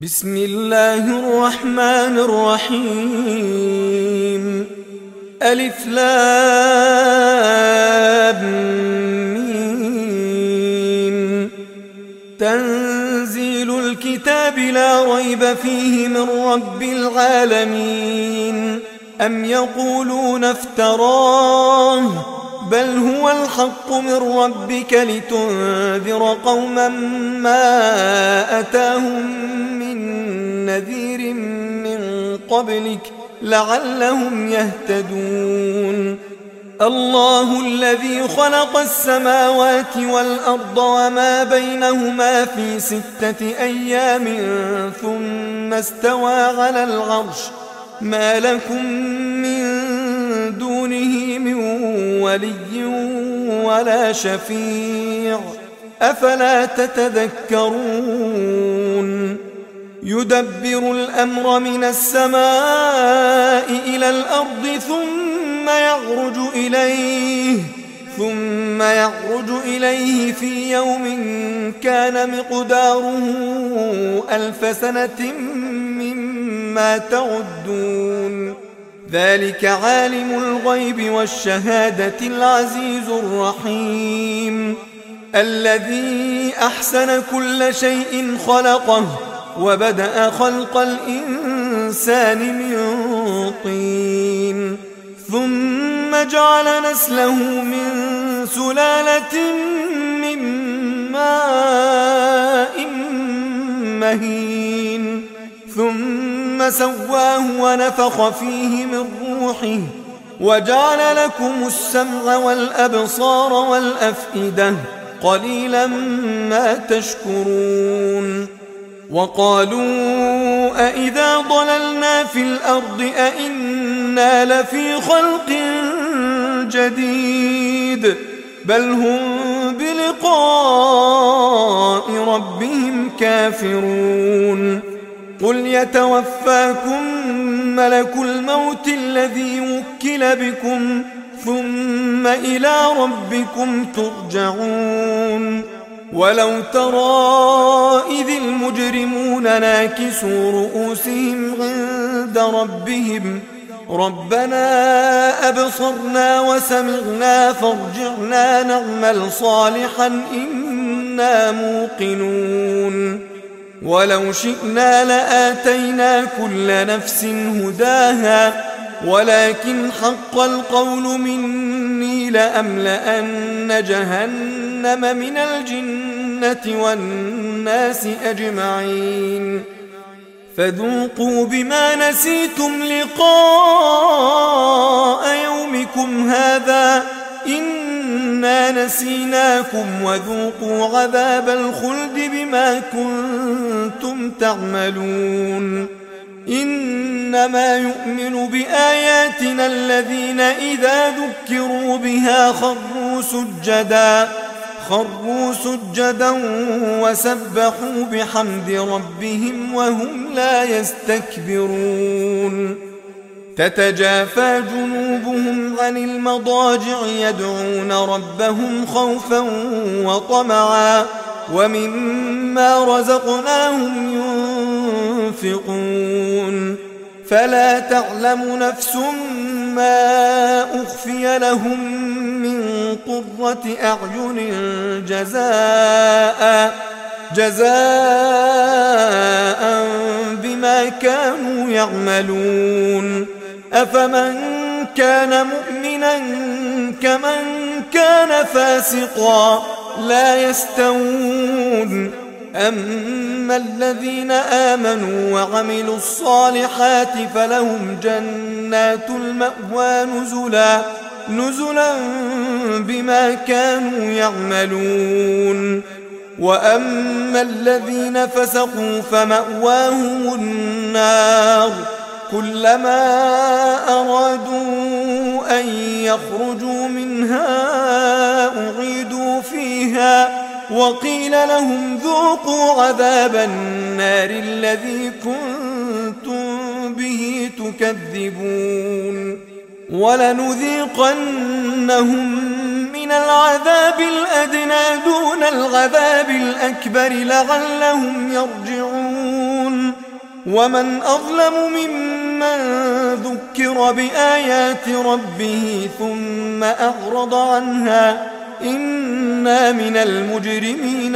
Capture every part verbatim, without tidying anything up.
بسم الله الرحمن الرحيم. ألف لام ميم. تنزيل الكتاب لا ريب فيه من رب العالمين. أم يقولون افتراه بل هو الحق من ربك لتنذر قوما ما أتاهم من نذير من قبلك لعلهم يهتدون. الله الذي خلق السماوات والأرض وما بينهما في ستة أيام ثم استوى على العرش ما لكم من دونه من ولي ولا شفيع أفلا تتذكرون. يدبر الأمر من السماء إلى الأرض ثم يعرج إليه ثم يعرج إليه في يوم كان مقداره ألف سنة مما تعدون. ذلك عالم الغيب والشهادة العزيز الرحيم. الذي أحسن كل شيء خلقه وبدأ خلق الإنسان من طين ثم جعل نسله من سلالة من ماء مهين ثم سواه ونفخ فيه من روحه وجعل لكم السمع والأبصار والأفئدة قليلا ما تشكرون. وقالوا أئذا ضللنا في الأرض أئنا لفي خلق جديد بل هم بلقاء ربهم كافرون. قل يتوفاكم ملك الموت الذي وكل بكم ثم إلى ربكم ترجعون. ولو ترى إذ المجرمون ناكسوا رؤوسهم عند ربهم ربنا أبصرنا وسمعنا فارجعنا نعمل صالحا إنا موقنون. ولو شئنا لآتينا كل نفس هداها ولكن حق القول مني لأملأن جهنم من الجنة والناس أجمعين. فذوقوا بما نسيتم لقاء يومكم هذا إنا نسيناكم وذوقوا عذاب الخلد بما كنتم تعملون. إنما يؤمن بآياتنا الذين إذا ذكروا بها خروا سجدا خروا سجدا وسبحوا بحمد ربهم وهم لا يستكبرون. تتجافى جنوبهم عن المضاجع يدعون ربهم خوفا وطمعا ومما رزقناهم ينفقون. فلا تعلم نفس ما أخفي لهم من قرة أعين جزاء جزاء بما كانوا يعملون. أفمن كان مؤمنا كمن كان فاسقا لا يستوون. أما الذين آمنوا وعملوا الصالحات فلهم جنات المأوى نزلا نزلا بما كانوا يعملون. وأما الذين فسقوا فمأواهم النار كلما أرادوا أن يخرجوا منها أعيدوا فيها وقيل لهم ذوقوا عذاب النار الذي كنتم به تكذبون. ولنذيقنهم من العذاب الأدنى دون العذاب الأكبر لعلهم يرجعون ومن أظلم ممن ذكر بآيات ربه ثم أعرض عنها إنا من المجرمين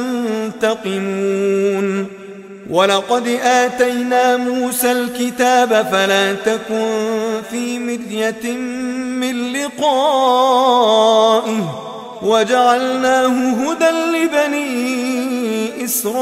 منتقمون ولقد آتينا موسى الكتاب فلا تكن في مرية من لقائه وجعلناه هدى لبني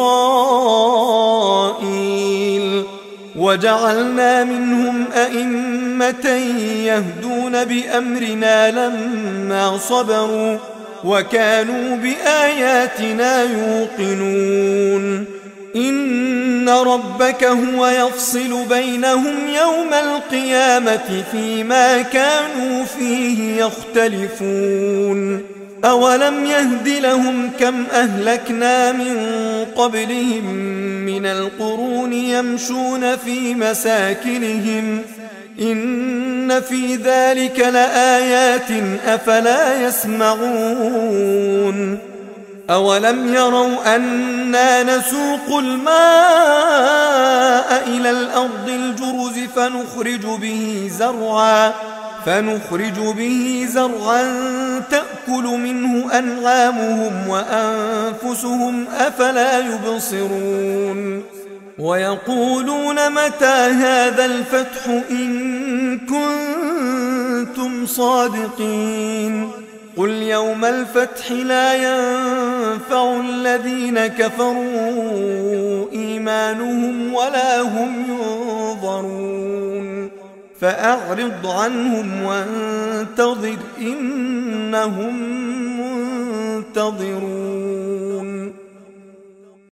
إسرائيل وجعلنا منهم أئمة يهدون بأمرنا لما صبروا وكانوا بآياتنا يوقنون إن ربك هو يفصل بينهم يوم القيامة فيما كانوا فيه يختلفون أولم يهد لهم كم أهلكنا من قبلهم من القرون يمشون في مساكنهم إن في ذلك لآيات أفلا يسمعون أولم يروا أنا نسوق الماء إلى الأرض الجرز فنخرج به زرعا فنخرج به زرعا تأكل منه أنعامهم وأنفسهم أفلا يبصرون ويقولون متى هذا الفتح إن كنتم صادقين قل يوم الفتح لا ينفع الذين كفروا إيمانهم ولا هم ينظرون فأعرض عنهم وانتظر إنهم منتظرون